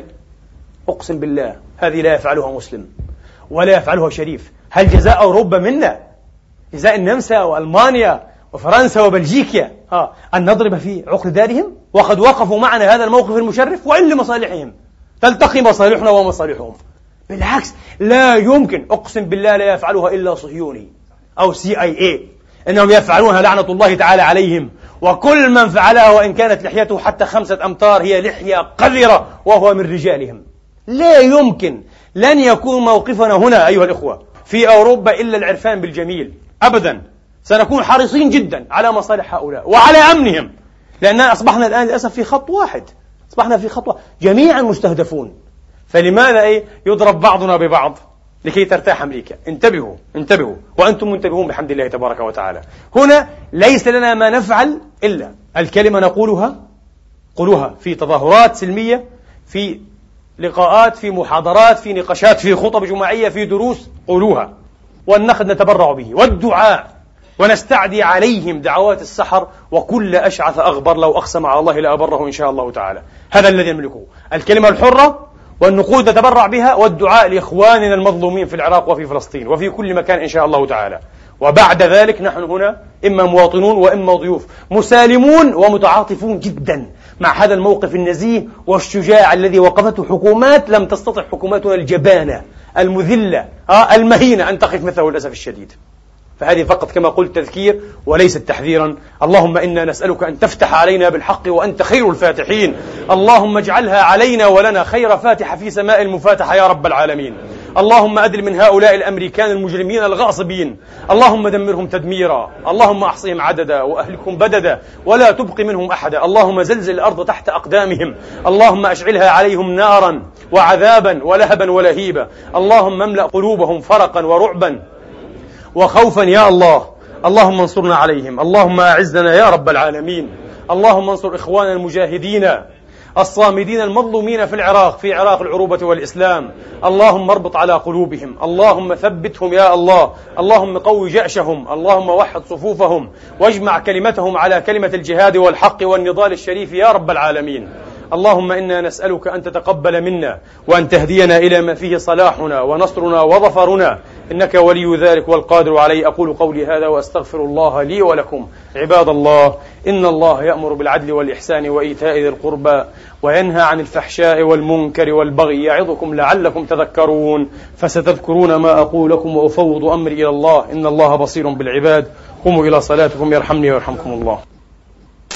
أقسم بالله هذه لا يفعلها مسلم ولا يفعلها شريف. هل جزاء أوروبا منا جزاء النمسا وألمانيا وفرنسا وبلجيكا أن نضرب في عقل دارهم؟ وقد وقفوا معنا هذا الموقف المشرف وإن لمصالحهم تلتقي مصالحنا ومصالحهم. بالعكس لا يمكن، أقسم بالله لا يفعلها إلا صهيوني أو CIA، إنهم يفعلونها لعنة الله تعالى عليهم. وكل من فعلها وإن كانت لحيته حتى 5 أمتار هي لحية قذرة وهو من رجالهم. لا يمكن، لن يكون موقفنا هنا أيها الإخوة في أوروبا إلا العرفان بالجميل أبدا. سنكون حريصين جدا على مصالح هؤلاء وعلى أمنهم، لأننا أصبحنا الآن للأسف في خط واحد، أصبحنا في خط واحد، جميعا مستهدفون. فلماذا يضرب بعضنا ببعض؟ لكي ترتاح أمريكا. انتبهوا انتبهوا، وأنتم منتبهون بحمد الله تبارك وتعالى. هنا ليس لنا ما نفعل إلا الكلمة نقولها، قولوها في تظاهرات سلمية، في لقاءات، في محاضرات، في نقاشات، في خطب جماعية، في دروس، قولوها. والنخد نتبرع به، والدعاء، ونستعدي عليهم دعوات السحر وكل أشعث أغبر لو أقسم على الله لأبره إن شاء الله تعالى. هذا الذي نملكه، الكلمة الحرة والنقود نتبرع بها، والدعاء لإخواننا المظلومين في العراق وفي فلسطين وفي كل مكان إن شاء الله تعالى. وبعد ذلك نحن هنا إما مواطنون وإما ضيوف، مسالمون ومتعاطفون جدا مع هذا الموقف النزيه والشجاع الذي وقفته حكومات لم تستطع حكوماتنا الجبانة المذلة المهينة أن تقف مثله للأسف الشديد. فهذه فقط كما قلت تذكير وليست تحذيرا. اللهم إنا نسألك أن تفتح علينا بالحق وأنت خير الفاتحين. اللهم اجعلها علينا ولنا خير فاتحة في سماء المفاتحة يا رب العالمين. اللهم أدل من هؤلاء الأمريكان المجرمين الغاصبين، اللهم دمرهم تدميرا، اللهم أحصهم عددا وأهلكهم بددا ولا تبق منهم أحدا. اللهم زلزل الأرض تحت أقدامهم، اللهم أشعلها عليهم نارا وعذابا ولهبا ولهيبا. اللهم املأ قلوبهم فرقا ورعبا وخوفا يا الله. اللهم انصرنا عليهم، اللهم أعزنا يا رب العالمين. اللهم انصر إخواننا المجاهدين الصامدين المظلومين في العراق، في عراق العروبة والإسلام. اللهم اربط على قلوبهم، اللهم ثبتهم يا الله، اللهم قوي جأشهم، اللهم وحد صفوفهم واجمع كلمتهم على كلمة الجهاد والحق والنضال الشريف يا رب العالمين. اللهم إنا نسألك أن تتقبل منا وأن تهدينا إلى ما فيه صلاحنا ونصرنا وظفرنا، إنك ولي ذلك والقادر عليه. أقول قولي هذا وأستغفر الله لي ولكم. عباد الله، إن الله يأمر بالعدل والإحسان وإيتاء ذي القربى وينهى عن الفحشاء والمنكر والبغي يعظكم لعلكم تذكرون. فستذكرون ما أقول لكم وأفوض أمري إلى الله، إن الله بصير بالعباد. قوموا إلى صلاتكم يرحمني ويرحمكم الله.